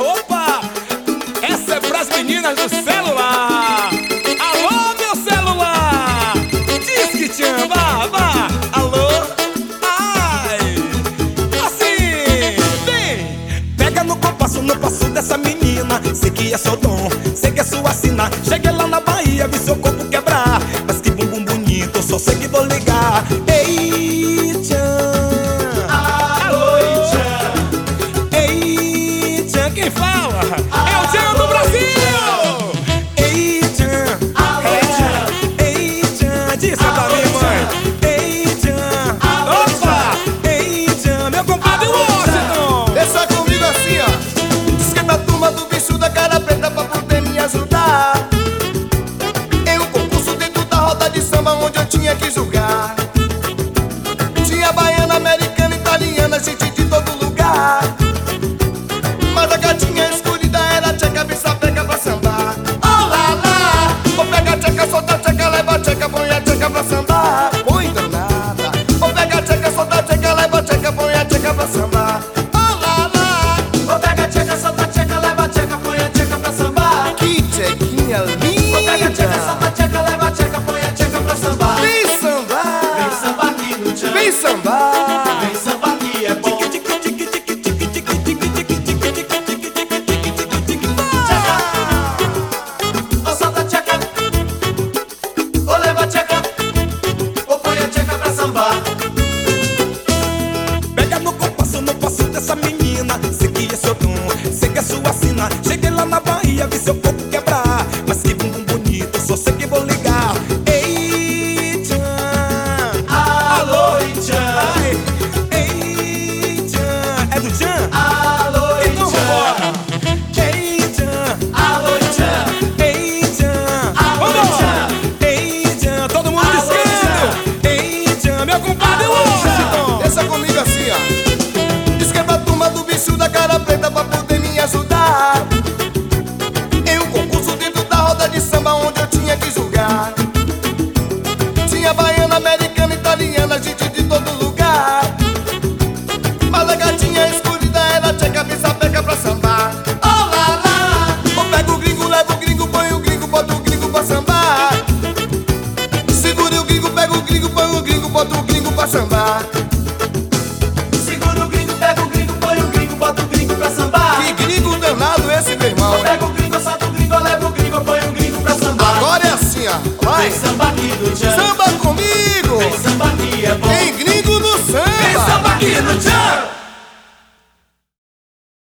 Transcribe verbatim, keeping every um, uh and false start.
Opa! Essa é pras meninas do celular. Alô, meu celular! Diz que tchan, vá, vá. Alô? Ai! Assim! Vem! Pega no compasso, no passo dessa menina. Sei que é seu dom, sei que é sua sina. Cheguei lá na Bahia, vi seu corpo quebrar. Mas que bumbum bonito, só sei que vou ligar. Ei, tchan! Quem fala? É o Tchan do Brasil! Ei, Tchan! É. Ei, Tchan! Diz pra mim, mãe! Ei, Tchan! Opa! Ei, Tchan! Meu compadre Washington! Deixa comigo assim, ó. Diz que é da turma do bicho da cara preta pra poder me ajudar em um concurso dentro da roda de samba onde eu tinha que julgar. Tinha baiana, americana, italiana, gente de todo lugar. Mas a gatinha escolhida era tcheca, bicha pega pra sambar. Oh lá lá! Ou pega a tcheca, solta a tcheca, leva a tcheca, põe a tcheca pra sambar. Põe danada. Ou pega a tcheca, solta a tcheca, leva a tcheca, põe a tcheca pra sambar. Oh lá lá! Ou pega a tcheca, solta a tcheca, leva a tcheca, põe a tcheca pra sambar. Que tchequinha linda! Ou pega a tcheca, solta a tcheca, leva a tcheca, põe a tcheca pra sambar. Vem sambar! Vem sambar aqui no tchan. Vem sambar! Vem sambar aqui é bom. Ou solta a tcheca, ou leva a tcheca, ou põe a tcheca pra sambar. Pega no compasso, no passo dessa menina. Sei que é seu dom, sei que é sua sina. Cheguei lá na Bahia, vi seu corpo quebrar. Mas que bumbum bonito, só sei que vou ligar. Ei, Tchan! Alô, Tchan! Ai, ei, Tchan! É do Tchan? Alô, Então Tchan! vambora! Ei, Tchan! Alô, Tchan! Ei, Tchan! Alô, Vambora! Tchan! Ei, Tchan! Todo mundo Alô, discando! Ei, Tchan! Meu compadre Alô, Tchan! Washington! Deixa comigo assim, ó. Diz que é da turma do bicho da cara